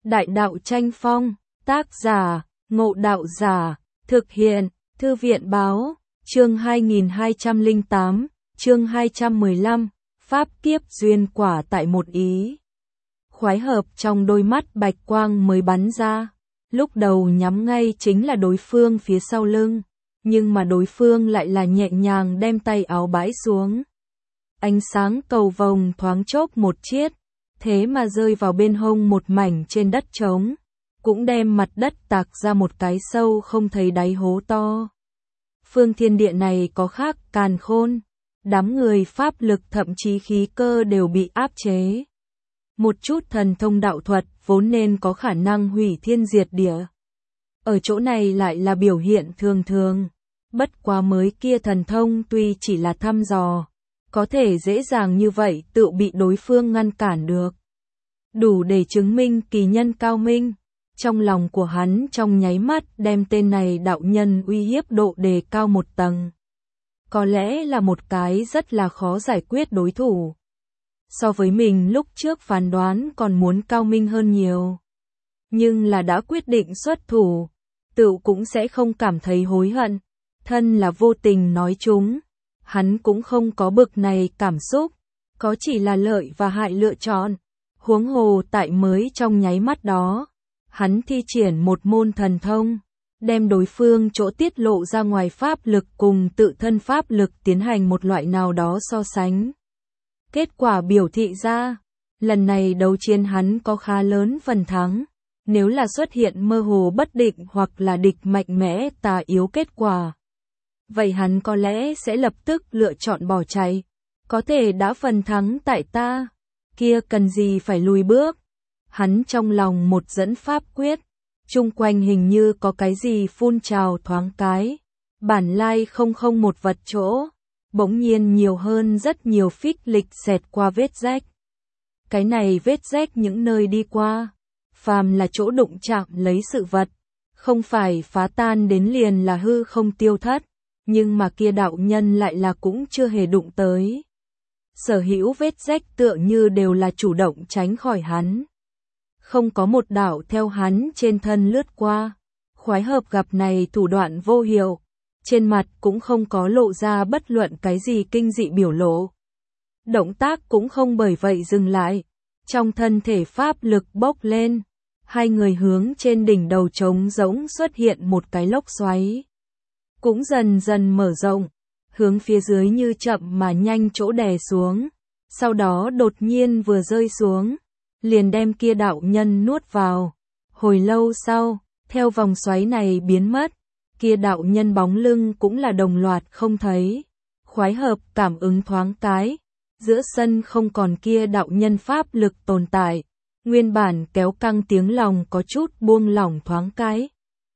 Đại đạo tranh phong, tác giả, Ngộ Đạo Giả, thực hiện, Thư viện báo, chương 2208, chương 215, Pháp kiếp duyên quả tại một ý. Khoái hợp trong đôi mắt bạch quang mới bắn ra, lúc đầu nhắm ngay chính là đối phương phía sau lưng, nhưng mà đối phương lại là nhẹ nhàng đem tay áo bãi xuống. Ánh sáng cầu vồng thoáng chốc một chiết, thế mà rơi vào bên hông một mảnh trên đất trống, cũng đem mặt đất tạc ra một cái sâu không thấy đáy hố to. Phương thiên địa này có khác càn khôn, đám người pháp lực thậm chí khí cơ đều bị áp chế. Một chút thần thông đạo thuật vốn nên có khả năng hủy thiên diệt địa. Ở chỗ này lại là biểu hiện thường thường, bất quá mới kia thần thông tuy chỉ là thăm dò, có thể dễ dàng như vậy tự bị đối phương ngăn cản được. Đủ để chứng minh kỳ nhân cao minh, trong lòng của hắn trong nháy mắt đem tên này đạo nhân uy hiếp độ đề cao một tầng. Có lẽ là một cái rất là khó giải quyết đối thủ. So với mình lúc trước phán đoán còn muốn cao minh hơn nhiều. Nhưng là đã quyết định xuất thủ, tự cũng sẽ không cảm thấy hối hận. Thân là vô tình nói chúng, hắn cũng không có bực này cảm xúc, có chỉ là lợi và hại lựa chọn. Huống hồ tại mới trong nháy mắt đó, hắn thi triển một môn thần thông, đem đối phương chỗ tiết lộ ra ngoài pháp lực cùng tự thân pháp lực tiến hành một loại nào đó so sánh. Kết quả biểu thị ra, lần này đấu chiến hắn có khá lớn phần thắng, nếu là xuất hiện mơ hồ bất định hoặc là địch mạnh mẽ tà yếu kết quả. Vậy hắn có lẽ sẽ lập tức lựa chọn bỏ chạy, có thể đã phần thắng tại ta, kia cần gì phải lùi bước. Hắn trong lòng một dẫn pháp quyết, chung quanh hình như có cái gì phun trào thoáng cái, bản lai không một vật chỗ, bỗng nhiên nhiều hơn rất nhiều phích lịch xẹt qua vết rách. Cái này vết rách những nơi đi qua, phàm là chỗ đụng chạm lấy sự vật, không phải phá tan đến liền là hư không tiêu thất, nhưng mà kia đạo nhân lại là cũng chưa hề đụng tới. Sở hữu vết rách tựa như đều là chủ động tránh khỏi hắn. Không có một đạo theo hắn trên thân lướt qua. Khoái hợp gặp này thủ đoạn vô hiệu, trên mặt cũng không có lộ ra bất luận cái gì kinh dị biểu lộ. Động tác cũng không bởi vậy dừng lại, trong thân thể pháp lực bốc lên, hai người hướng trên đỉnh đầu trống rỗng xuất hiện một cái lốc xoáy. Cũng dần dần mở rộng, hướng phía dưới như chậm mà nhanh chỗ đè xuống, sau đó đột nhiên vừa rơi xuống, liền đem kia đạo nhân nuốt vào. Hồi lâu sau, theo vòng xoáy này biến mất, kia đạo nhân bóng lưng cũng là đồng loạt không thấy. Khoái hợp cảm ứng thoáng cái, giữa sân không còn kia đạo nhân pháp lực tồn tại, nguyên bản kéo căng tiếng lòng có chút buông lỏng thoáng cái.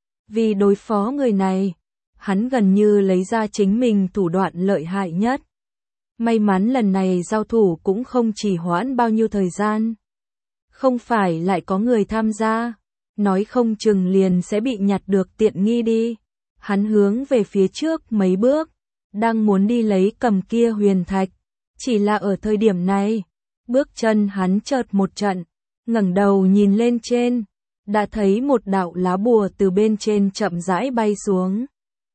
Vì đối phó người này, hắn gần như lấy ra chính mình thủ đoạn lợi hại nhất. May mắn lần này giao thủ cũng không chỉ hoãn bao nhiêu thời gian. Không phải lại có người tham gia, nói không chừng liền sẽ bị nhặt được tiện nghi đi. Hắn hướng về phía trước mấy bước, đang muốn đi lấy cầm kia huyền thạch. Chỉ là ở thời điểm này, bước chân hắn chợt một trận, ngẩng đầu nhìn lên trên, đã thấy một đạo lá bùa từ bên trên chậm rãi bay xuống,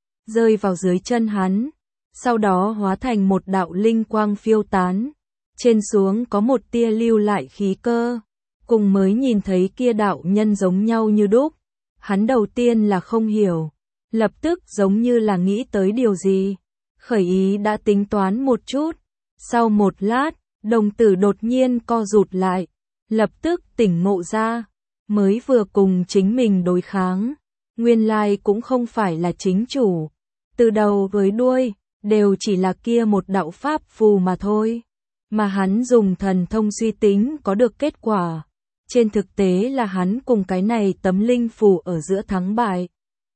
rơi vào dưới chân hắn, sau đó hóa thành một đạo linh quang phiêu tán, trên xuống có một tia lưu lại khí cơ, cùng mới nhìn thấy kia đạo nhân giống nhau như đúc. Hắn đầu tiên là không hiểu, lập tức giống như là nghĩ tới điều gì, khởi ý đã tính toán một chút, sau một lát, đồng tử đột nhiên co rụt lại, lập tức tỉnh ngộ ra, mới vừa cùng chính mình đối kháng, nguyên lai cũng không phải là chính chủ. Từ đầu với đuôi, đều chỉ là kia một đạo pháp phù mà thôi. Mà hắn dùng thần thông suy tính có được kết quả. Trên thực tế là hắn cùng cái này tấm linh phù ở giữa thắng bại.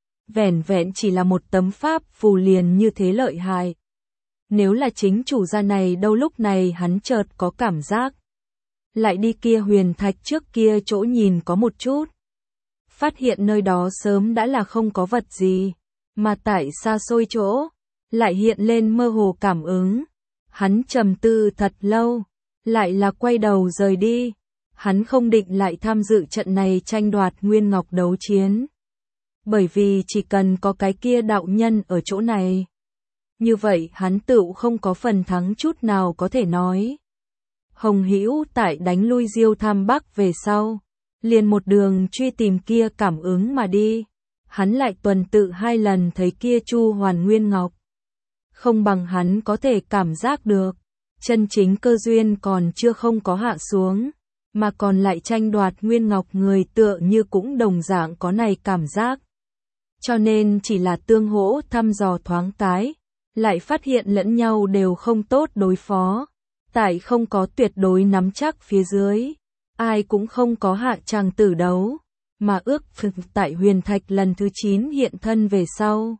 Vẻn vẹn chỉ là một tấm pháp phù liền như thế lợi hại. Nếu là chính chủ gia này đâu lúc này hắn chợt có cảm giác. Lại đi kia huyền thạch trước kia chỗ nhìn có một chút. Phát hiện nơi đó sớm đã là không có vật gì. Mà tại xa xôi chỗ, lại hiện lên mơ hồ cảm ứng. Hắn trầm tư thật lâu, lại là quay đầu rời đi. hắn không định lại tham dự trận này tranh đoạt Nguyên Ngọc đấu chiến. Bởi vì chỉ cần có cái kia đạo nhân ở chỗ này, như vậy hắn tựu không có phần thắng chút nào có thể nói. Hồng Hữu tại đánh lui Diêu Tham Bắc về sau, liền một đường truy tìm kia cảm ứng mà đi. Hắn lại tuần tự 2 lần thấy kia Chu Hoàn Nguyên Ngọc. Không bằng hắn có thể cảm giác được, chân chính cơ duyên còn chưa không có hạ xuống, mà còn lại tranh đoạt Nguyên Ngọc người tựa như cũng đồng dạng có này cảm giác. Cho nên chỉ là tương hỗ thăm dò thoáng cái, lại phát hiện lẫn nhau đều không tốt đối phó. Tại không có tuyệt đối nắm chắc phía dưới, ai cũng không có hạ tràng tử đấu, mà ước tại huyền thạch lần thứ 9 hiện thân về sau.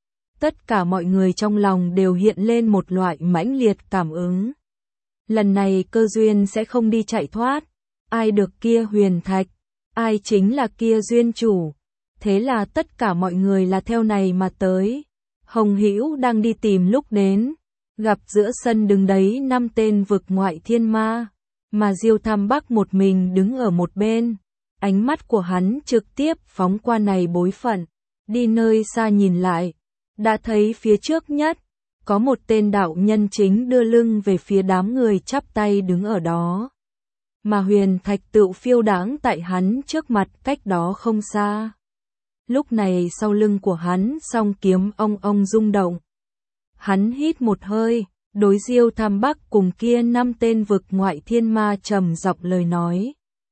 Tất cả mọi người trong lòng đều hiện lên một loại mãnh liệt cảm ứng. Lần này cơ duyên sẽ không đi chạy thoát, ai được kia huyền thạch, ai chính là kia duyên chủ. Thế là tất cả mọi người là theo này mà tới. Hồng Hữu đang đi tìm lúc đến, gặp giữa sân đứng đấy 5 tên vực ngoại thiên ma, mà Diêu Tham Bắc một mình đứng ở một bên. Ánh mắt của hắn trực tiếp phóng qua này bối phận, đi nơi xa nhìn lại, đã thấy phía trước nhất, có một tên đạo nhân chính đưa lưng về phía đám người chắp tay đứng ở đó. Mà huyền thạch tựu phiêu đãng tại hắn trước mặt cách đó không xa. Lúc này sau lưng của hắn song kiếm ông rung động. Hắn hít một hơi, đối Diêu Tham Bắc cùng kia 5 tên vực ngoại thiên ma trầm giọng lời nói.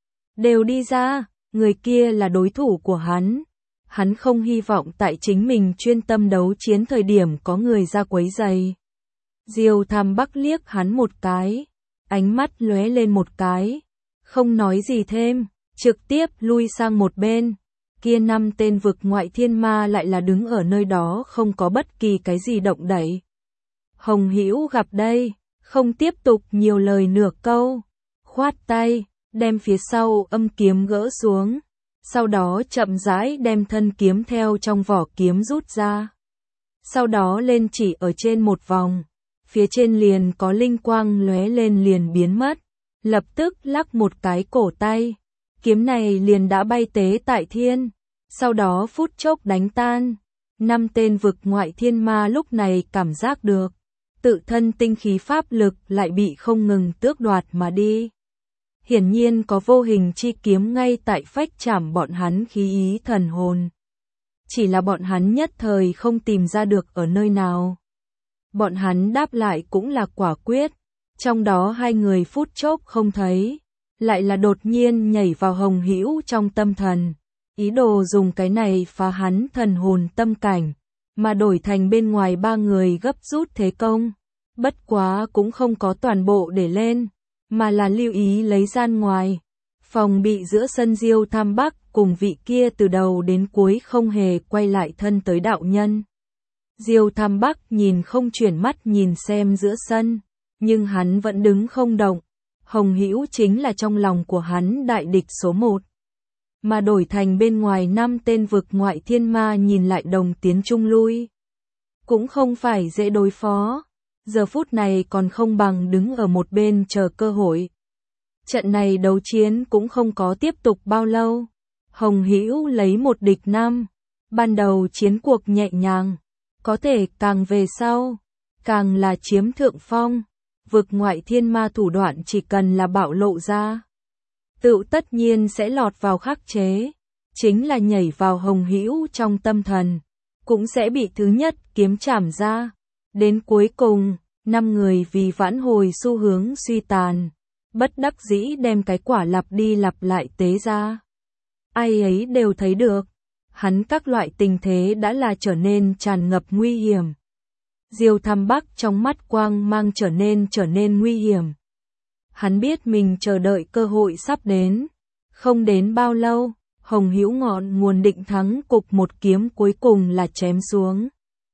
Đều đi ra, người kia là đối thủ của hắn. Hắn không hy vọng tại chính mình chuyên tâm đấu chiến thời điểm có người ra quấy rầy. Diêu Tham Bắc liếc hắn một cái, ánh mắt lóe lên một cái, không nói gì thêm, trực tiếp lui sang một bên. Kia 5 tên vực ngoại thiên ma lại là đứng ở nơi đó không có bất kỳ cái gì động đậy. Hồng Hữu gặp đây, không tiếp tục nhiều lời nửa câu, khoát tay, đem phía sau âm kiếm gỡ xuống, sau đó chậm rãi đem thân kiếm theo trong vỏ kiếm rút ra. Sau đó lên chỉ ở trên một vòng, phía trên liền có linh quang lóe lên liền biến mất, lập tức lắc một cái cổ tay, kiếm này liền đã bay tế tại thiên, sau đó phút chốc đánh tan. 5 tên vực ngoại thiên ma lúc này cảm giác được, tự thân tinh khí pháp lực lại bị không ngừng tước đoạt mà đi. Hiển nhiên có vô hình chi kiếm ngay tại phách chảm bọn hắn khí ý thần hồn. Chỉ là bọn hắn nhất thời không tìm ra được ở nơi nào. Bọn hắn đáp lại cũng là quả quyết, trong đó 2 người phút chốc không thấy, lại là đột nhiên nhảy vào Hồng Hữu trong tâm thần, ý đồ dùng cái này phá hắn thần hồn tâm cảnh, mà đổi thành bên ngoài 3 người gấp rút thế công. Bất quá cũng không có toàn bộ để lên, mà là lưu ý lấy gian ngoài, phòng bị giữa sân Diêu Tham Bắc cùng vị kia từ đầu đến cuối không hề quay lại thân tới đạo nhân. Diêu Tham Bắc nhìn không chuyển mắt nhìn xem giữa sân, nhưng hắn vẫn đứng không động. Hồng Hữu chính là trong lòng của hắn đại địch số 1. Mà đổi thành bên ngoài 5 tên vực ngoại thiên ma nhìn lại đồng tiến trung lui. Cũng không phải dễ đối phó. Giờ phút này còn không bằng đứng ở một bên chờ cơ hội. Trận này đấu chiến cũng không có tiếp tục bao lâu. Hồng Hữu lấy 1 địch 5. Ban đầu chiến cuộc nhẹ nhàng, có thể càng về sau, càng là chiếm thượng phong. Vực ngoại thiên ma thủ đoạn chỉ cần là bạo lộ ra, tựu tất nhiên sẽ lọt vào khắc chế. Chính là nhảy vào Hồng Hữu trong tâm thần, cũng sẽ bị thứ nhất kiếm chảm ra. Đến cuối cùng, 5 người vì vãn hồi xu hướng suy tàn, bất đắc dĩ đem cái quả lặp đi lặp lại tế ra. Ai ấy đều thấy được, hắn các loại tình thế đã là trở nên tràn ngập nguy hiểm. Diêu Tham Bắc trong mắt quang mang trở nên nguy hiểm. Hắn biết mình chờ đợi cơ hội sắp đến, không đến bao lâu, Hồng Hữu ngọn nguồn định thắng cục một kiếm cuối cùng là chém xuống.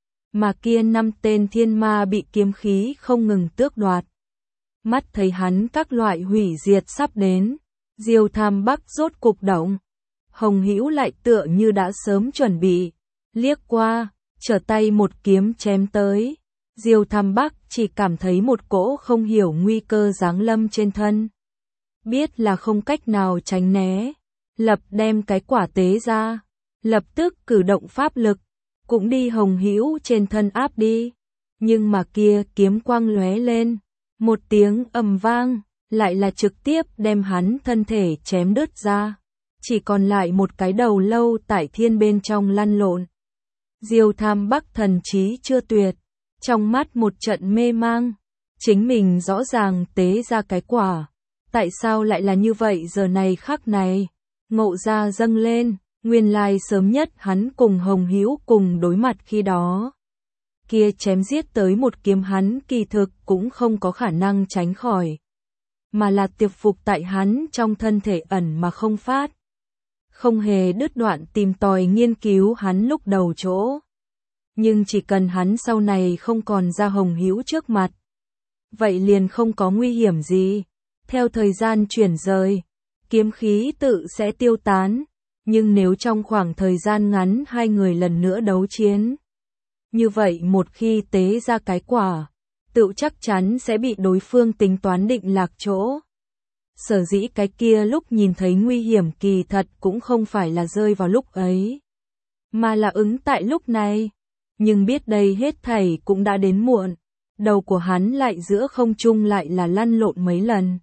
Mà kia 5 tên thiên ma bị kiếm khí không ngừng tước đoạt. Mắt thấy hắn các loại hủy diệt sắp đến, Diêu Tham Bắc rốt cục động. Hồng Hữu lại tựa như đã sớm chuẩn bị, liếc qua, trở tay một kiếm chém tới. Diêu Tham Bắc chỉ cảm thấy một cỗ không hiểu nguy cơ giáng lâm trên thân. biết là không cách nào tránh né, lập đem cái quả tế ra, lập tức cử động pháp lực, cũng đi Hồng Hữu trên thân áp đi. Nhưng mà kia kiếm quang lóe lên, một tiếng ầm vang, lại là trực tiếp đem hắn thân thể chém đứt ra, chỉ còn lại một cái đầu lâu tại thiên bên trong lăn lộn. Diêu Tham Bắc thần trí chưa tuyệt, trong mắt một trận mê mang, chính mình rõ ràng tế ra cái quả, tại sao lại là như vậy giờ này khắc này, ngộ ra dâng lên, nguyên lai sớm nhất hắn cùng Hồng Hữu cùng đối mặt khi đó. Kia chém giết tới một kiếm hắn kỳ thực cũng không có khả năng tránh khỏi, mà là tiệp phục tại hắn trong thân thể ẩn mà không phát. Không hề đứt đoạn tìm tòi nghiên cứu hắn lúc đầu chỗ. Nhưng chỉ cần hắn sau này không còn ra Hồng Hữu trước mặt, vậy liền không có nguy hiểm gì. Theo thời gian chuyển rời, kiếm khí tự sẽ tiêu tán, nhưng nếu trong khoảng thời gian ngắn hai người lần nữa đấu chiến, như vậy một khi tế ra cái quả, tự chắc chắn sẽ bị đối phương tính toán định lạc chỗ. Sở dĩ cái kia lúc nhìn thấy nguy hiểm kỳ thật cũng không phải là rơi vào lúc ấy, mà là ứng tại lúc này. Nhưng biết đây hết thảy cũng đã đến muộn, đầu của hắn lại giữa không trung lại là lăn lộn mấy lần.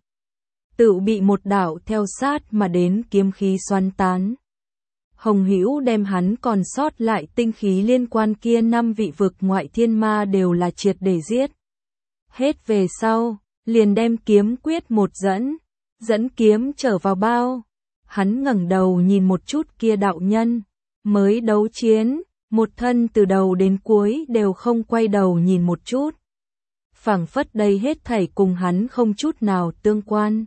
Tự bị một đạo theo sát mà đến kiếm khí xoắn tán. Hồng Hữu đem hắn còn sót lại tinh khí liên quan kia 5 vị vực ngoại thiên ma đều là triệt để giết. Hết về sau, liền đem kiếm quyết một dẫn kiếm trở vào bao. Hắn ngẩng đầu nhìn một chút kia đạo nhân, mới đấu chiến, một thân từ đầu đến cuối đều không quay đầu nhìn một chút. Phảng phất đây hết thảy cùng hắn không chút nào tương quan.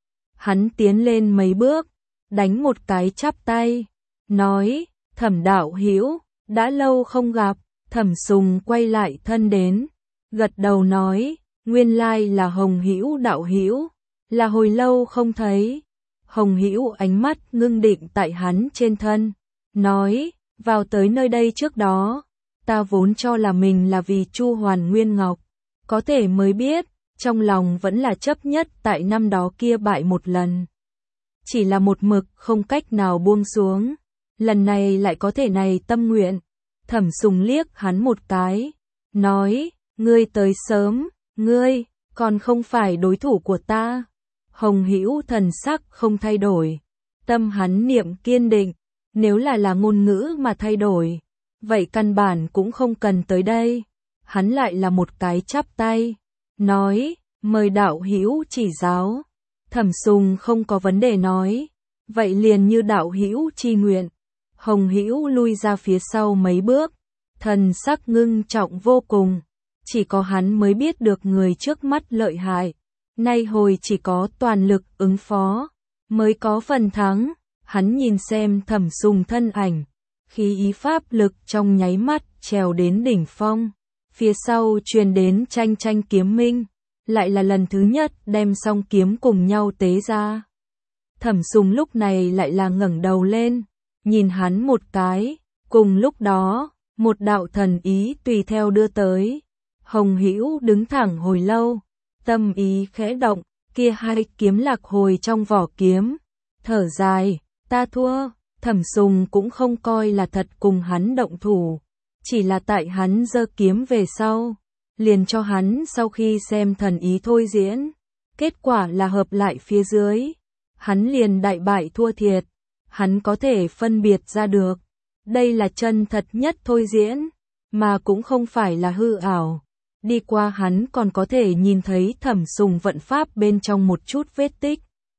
Hắn tiến lên mấy bước, đánh một cái chắp tay, nói, Thẩm đạo hữu, đã lâu không gặp. Thẩm Sùng quay lại thân đến, gật đầu nói, nguyên lai là Hồng Hữu đạo hữu, là hồi lâu không thấy. Hồng Hữu ánh mắt ngưng định tại hắn trên thân, nói, vào tới nơi đây trước đó, ta vốn cho là mình là vì Chu Hoàn Nguyên Ngọc, có thể mới biết, trong lòng vẫn là chấp nhất tại năm đó kia bại một lần. Chỉ là một mực không cách nào buông xuống, lần này lại có thể này tâm nguyện. Thẩm Sùng liếc hắn một cái, nói, ngươi tới sớm, ngươi, còn không phải đối thủ của ta. Hồng Hữu thần sắc không thay đổi, tâm hắn niệm kiên định, nếu là ngôn ngữ mà thay đổi, vậy căn bản cũng không cần tới đây. Hắn lại là một cái chắp tay, nói, mời đạo hữu chỉ giáo. Thẩm Sùng không có vấn đề nói, vậy liền như đạo hữu chi nguyện. Hồng Hữu lui ra phía sau mấy bước, thần sắc ngưng trọng vô cùng, chỉ có hắn mới biết được người trước mắt lợi hại, nay hồi chỉ có toàn lực ứng phó, mới có phần thắng. Hắn nhìn xem Thẩm Sùng thân ảnh, khí ý pháp lực trong nháy mắt trèo đến đỉnh phong, phía sau truyền đến tranh tranh kiếm minh, lại là lần thứ nhất đem song kiếm cùng nhau tế ra. Thẩm Sùng lúc này lại là ngẩng đầu lên, nhìn hắn một cái, cùng lúc đó, một đạo thần ý tùy theo đưa tới. Hồng Hữu đứng thẳng hồi lâu, tâm ý khẽ động, kia hai kiếm lạc hồi trong vỏ kiếm, thở dài, ta thua. Thẩm Sùng cũng không coi là thật cùng hắn động thủ, chỉ là tại hắn giơ kiếm về sau, liền cho hắn sau khi xem thần ý thôi diễn, kết quả là hợp lại phía dưới, hắn liền đại bại thua thiệt. Hắn có thể phân biệt ra được, đây là chân thật nhất thôi diễn, mà cũng không phải là hư ảo. Đi qua hắn còn có thể nhìn thấy Thẩm Sùng vận pháp bên trong một chút vết tích,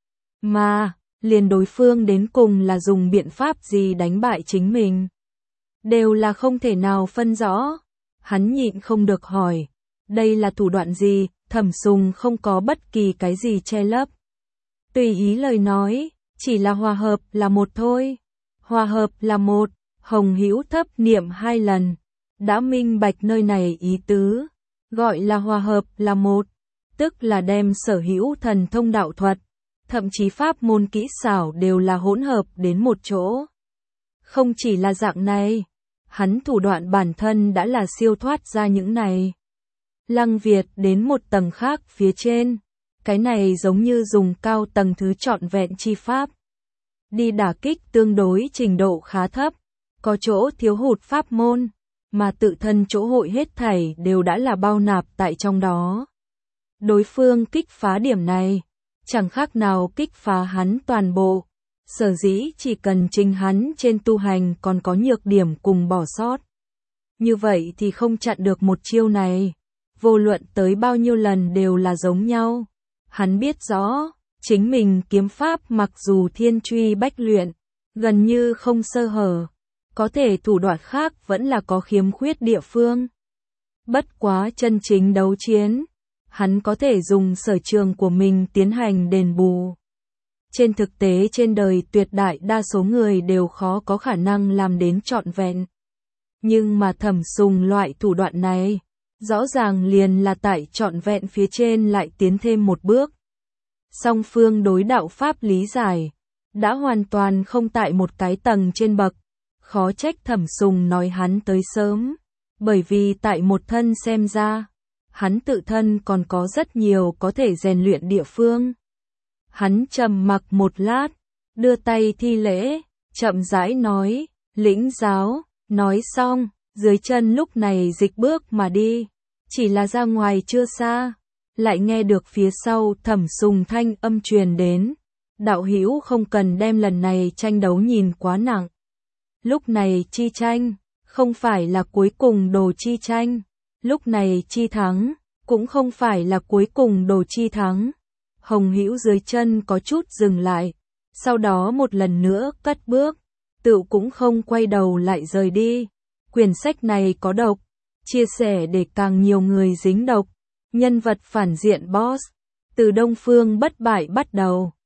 mà liền đối phương đến cùng là dùng biện pháp gì đánh bại chính mình, đều là không thể nào phân rõ. Hắn nhịn không được hỏi, đây là thủ đoạn gì? Thẩm Sùng không có bất kỳ cái gì che lấp, tùy ý lời nói, chỉ là hòa hợp là một thôi. Hòa hợp là một. Hồng Hữu thấp niệm 2 lần, đã minh bạch nơi này ý tứ, gọi là hòa hợp là một, tức là đem sở hữu thần thông đạo thuật, thậm chí pháp môn kỹ xảo đều là hỗn hợp đến một chỗ. Không chỉ là dạng này, hắn thủ đoạn bản thân đã là siêu thoát ra những này. Lăng Việt đến một tầng khác phía trên, Cái này giống như dùng cao tầng thứ trọn vẹn chi pháp. Đi đả kích tương đối trình độ khá thấp, có chỗ thiếu hụt pháp môn, mà tự thân chỗ hội hết thảy đều đã là bao nạp tại trong đó. Đối phương kích phá điểm này, chẳng khác nào kích phá hắn toàn bộ. Sở dĩ chỉ cần chính hắn trên tu hành còn có nhược điểm cùng bỏ sót. Như vậy thì không chặn được một chiêu này. Vô luận tới bao nhiêu lần đều là giống nhau. Hắn biết rõ, chính mình kiếm pháp mặc dù thiên truy bách luyện, gần như không sơ hở. Có thể thủ đoạn khác vẫn là có khiếm khuyết địa phương. Bất quá chân chính đấu chiến, hắn có thể dùng sở trường của mình tiến hành đền bù. Trên thực tế trên đời tuyệt đại đa số người đều khó có khả năng làm đến trọn vẹn. Nhưng mà Thẩm Sùng loại thủ đoạn này, rõ ràng liền là tại trọn vẹn phía trên lại tiến thêm một bước. Song phương đối đạo pháp lý giải, đã hoàn toàn không tại một cái tầng trên bậc. Khó trách Thẩm Sùng nói hắn tới sớm, bởi vì tại một thân xem ra, hắn tự thân còn có rất nhiều có thể rèn luyện địa phương. Hắn trầm mặc một lát, đưa tay thi lễ, chậm rãi nói, lĩnh giáo, nói xong, dưới chân lúc này dịch bước mà đi, chỉ là ra ngoài chưa xa, lại nghe được phía sau Thẩm Sùng thanh âm truyền đến, đạo hữu không cần đem lần này tranh đấu nhìn quá nặng. Lúc này chi tranh, không phải là cuối cùng đồ chi tranh, lúc này chi thắng, cũng không phải là cuối cùng đồ chi thắng. Hồng Hữu dưới chân có chút dừng lại, sau đó một lần nữa cất bước, tự cũng không quay đầu lại rời đi. Quyển sách này có độc, chia sẻ để càng nhiều người dính độc. Nhân vật phản diện boss, từ Đông Phương bất bại bắt đầu.